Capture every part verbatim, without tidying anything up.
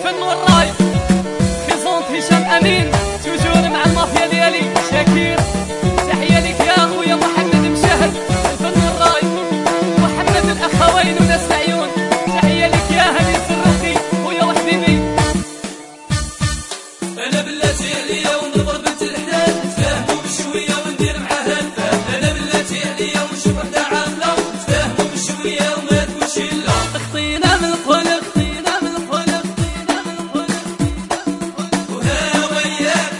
الفن والراي خيزونت هشام امين توجور مع المافيا ديالي شاكير. تحيه لك يا خويا محمد مشاهد الفن والراي، محمد الاخوين وناس العيون. تحيه لك يا هاني السروقي خويا وحبيبي. انا بلاتي عليا ونضرب بنت الحلال نتفاهموا بشويه وندير معاها الفهم. انا بلاتي عليا ونشوف وحده عامله نتفاهموا بشويه وما تقولش لا. خطينا من القلب خطينا من القلب خطينا من القلب وها وياك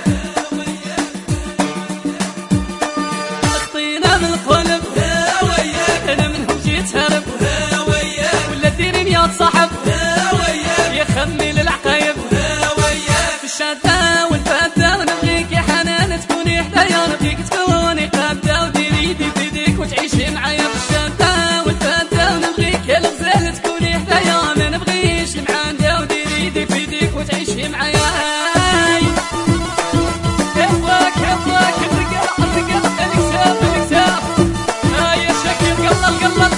خطينا من القلب وها وياك انا منهم جيت هرب وها وياك ولا ديريني يا صاحب وها وياك يا خمي للعقايب وها وياك في الشادة والفادة ونبغيك يا حنان تكوني حدايا نبغيك تكوني قابدة وديري يدي في يديك وتعيشي معايا في الشادة والفادة ونبغيك يا الغزال تكوني حدايا ما نبغيش المعاندة وديري يدي في يديك وتعيشي معايا. يباك يباك الرجال الرجال الكساب الكساب ها يا شاكر قلل قلل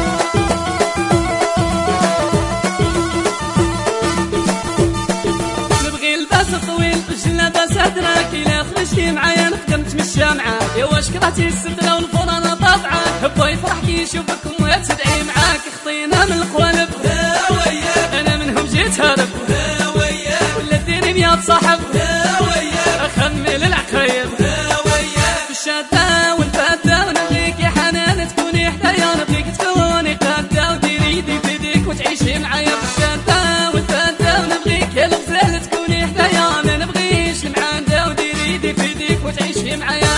نبغي الباس الطويل الجلابة سادراك إلا خرجتي معايا نقدر نتمشى معاك. يا واش كرهتي السدرة والفرانة طابعاك هبا يفرح كي يشوفك وما تدعي معاك. خطينا من القوالب وها وياك أنا منهم جيت هارب وها وياك ولا ديري مية صاحب وها وياك أخمي للعقايب وها وياك في الشادة والفادة ونبغيك يا حنان تكوني حدايا نبغيك تكوني قادة وديري يدي في يديك وتعيشي معايا في الشادة والفادة ونبغيك يا الغزال تكوني حدايا ما نبغيش المعاندة وديري يدي في يديك وتعيشي معايا.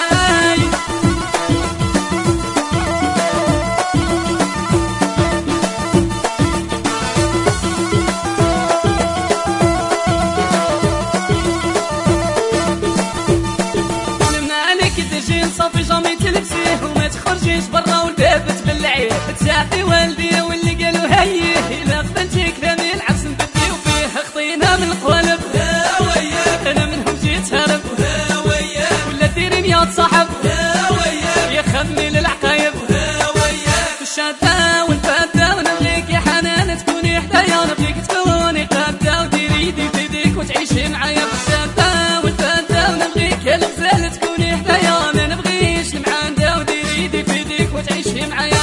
نمنا عليك تجي صافي جامي تلبسيه وما تخرجيش برا والباب تبلعيه. تساعدي والدي واللي قالوا هيه الا قبلتي كلامي العبس نبديو فيه. خطينا من القوالب وها وياك انا منهم جيت هارب وها وياك ولا ديري مية صاحب وها وياك يا خمي للعقايب وها وياك في الشادة والفادة ونبغيك يا حنان تكوني حدايا نبغيك تكوني قادة وديري يدي في يديك وتعيشي معايا في الشادة والفادة ونبغيك يا الغزال تكوني حدايا ما نبغيش المعاندة وديري يدي في يديك وتعيشي معايا.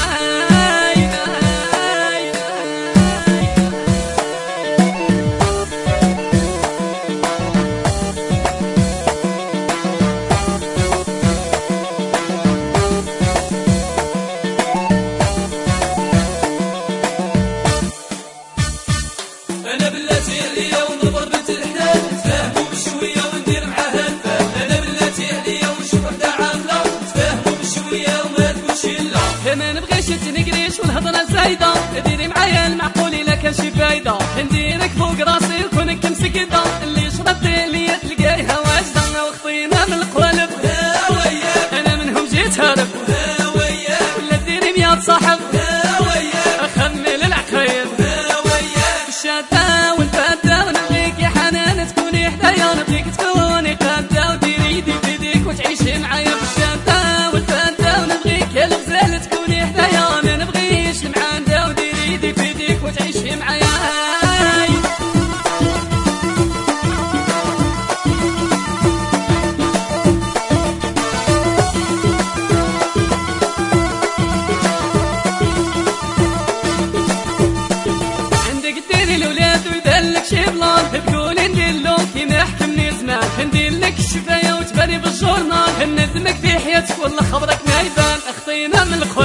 انا بلاتي عليا ونضرب بنت الحلال نتفاهموا بشويه وندير معاها الفهم. انا بلاتي عليا ونشوف وحده عامله نتفاهموا بشويه وما تقولش لا. ما نبغيش تنقريش والهضرة زايدة ديري معايا المعقول إلا كان شي فايدة. نديرك فوق راسي وكونك مسكدة اللي شربتي ليا تلقايها واجدة. وخطينا من القوالب وها وياك أنا منهم جيت هارب وها وياك ولا ديري مية صاحب وها وياك أخمي للعقايب وها وياك في الشادة والفادة ونبغيك يا حنان تكوني حدايا نبغيك تكوني قادة وديري يدي في يديك وتعيشي معايا في الشادة والفادة ونبغيك يا الغزال تكوني حدايا ما نبغيش المعاندة وديري يدي في يديك وتعيشي معايا. عندك ديري الولاد ويدلك شي بلان تقولي نديرلو كيما يحكمني زمان. نديرلك الشفاية وتباني بالجورنال ندمك في حياتك والله خبرك ما يبان. خطينا من الخ